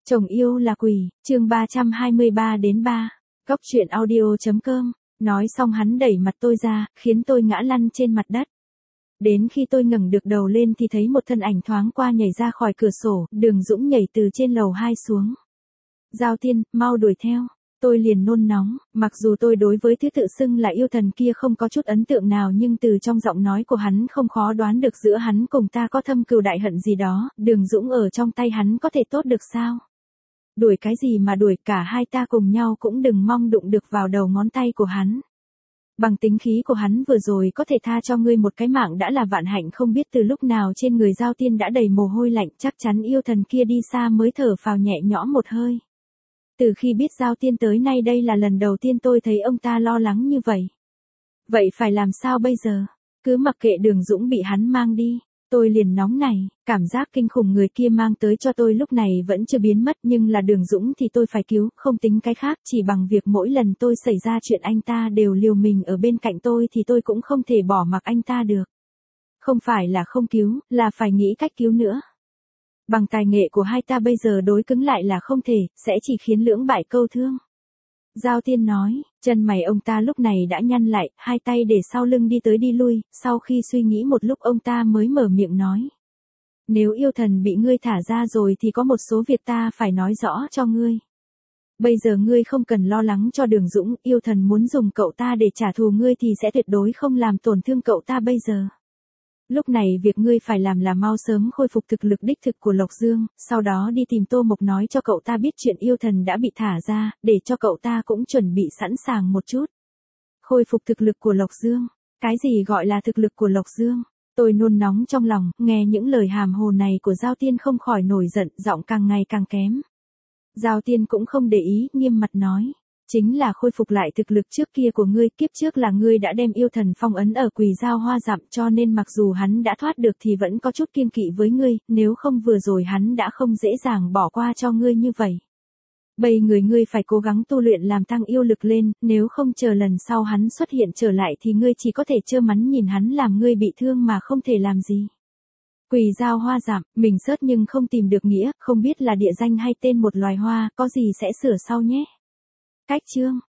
Chồng yêu là quỷ, chương 323 đến 3. Góc truyện audio.com. Nói xong hắn đẩy mặt tôi ra, khiến tôi ngã lăn trên mặt đất. Đến khi tôi ngẩng được đầu lên thì thấy một thân ảnh thoáng qua nhảy ra khỏi cửa sổ, Đường Dũng nhảy từ trên lầu 2 xuống. Giao Tiên, mau đuổi theo. Tôi liền nôn nóng, mặc dù tôi đối với thứ tự xưng là yêu thần kia không có chút ấn tượng nào nhưng từ trong giọng nói của hắn không khó đoán được giữa hắn cùng ta có thâm cừu đại hận gì đó, Đường Dũng ở trong tay hắn có thể tốt được sao? Đuổi cái gì mà đuổi, cả hai ta cùng nhau cũng đừng mong đụng được vào đầu ngón tay của hắn. Bằng tính khí của hắn vừa rồi có thể tha cho ngươi một cái mạng đã là vạn hạnh, không biết từ lúc nào trên người Giao Tiên đã đầy mồ hôi lạnh, chắc chắn yêu thần kia đi xa mới thở phào nhẹ nhõm một hơi. Từ khi biết Giao Tiên tới nay đây là lần đầu tiên tôi thấy ông ta lo lắng như vậy. Vậy phải làm sao bây giờ? Cứ mặc kệ Đường Dũng bị hắn mang đi. Tôi liền nóng này, cảm giác kinh khủng người kia mang tới cho tôi lúc này vẫn chưa biến mất, nhưng là Đường Dũng thì tôi phải cứu, không tính cái khác, chỉ bằng việc mỗi lần tôi xảy ra chuyện anh ta đều liều mình ở bên cạnh tôi thì tôi cũng không thể bỏ mặc anh ta được. Không phải là không cứu, là phải nghĩ cách cứu nữa. Bằng tài nghệ của hai ta bây giờ đối cứng lại là không thể, sẽ chỉ khiến lưỡng bại câu thương. Giao Tiên nói, chân mày ông ta lúc này đã nhăn lại, hai tay để sau lưng đi tới đi lui, sau khi suy nghĩ một lúc ông ta mới mở miệng nói. Nếu yêu thần bị ngươi thả ra rồi thì có một số việc ta phải nói rõ cho ngươi. Bây giờ ngươi không cần lo lắng cho Đường Dũng, yêu thần muốn dùng cậu ta để trả thù ngươi thì sẽ tuyệt đối không làm tổn thương cậu ta bây giờ. Lúc này việc ngươi phải làm là mau sớm khôi phục thực lực đích thực của Lộc Dương, sau đó đi tìm Tô Mộc nói cho cậu ta biết chuyện yêu thần đã bị thả ra, để cho cậu ta cũng chuẩn bị sẵn sàng một chút. Khôi phục thực lực của Lộc Dương? Cái gì gọi là thực lực của Lộc Dương? Tôi nôn nóng trong lòng, nghe những lời hàm hồ này của Giao Tiên không khỏi nổi giận, giọng càng ngày càng kém. Giao Tiên cũng không để ý, nghiêm mặt nói. Chính là khôi phục lại thực lực trước kia của ngươi, kiếp trước là ngươi đã đem yêu thần phong ấn ở Quỳ Dao Hoa Dặm, cho nên mặc dù hắn đã thoát được thì vẫn có chút kiêng kỵ với ngươi, nếu không vừa rồi hắn đã không dễ dàng bỏ qua cho ngươi như vậy. Bây ngươi phải cố gắng tu luyện làm tăng yêu lực lên, nếu không chờ lần sau hắn xuất hiện trở lại thì ngươi chỉ có thể trơ mắt nhìn hắn làm ngươi bị thương mà không thể làm gì. Quỳ Dao Hoa Dặm, mình search nhưng không tìm được nghĩa, không biết là địa danh hay tên một loài hoa, có gì sẽ sửa sau nhé. Cách chương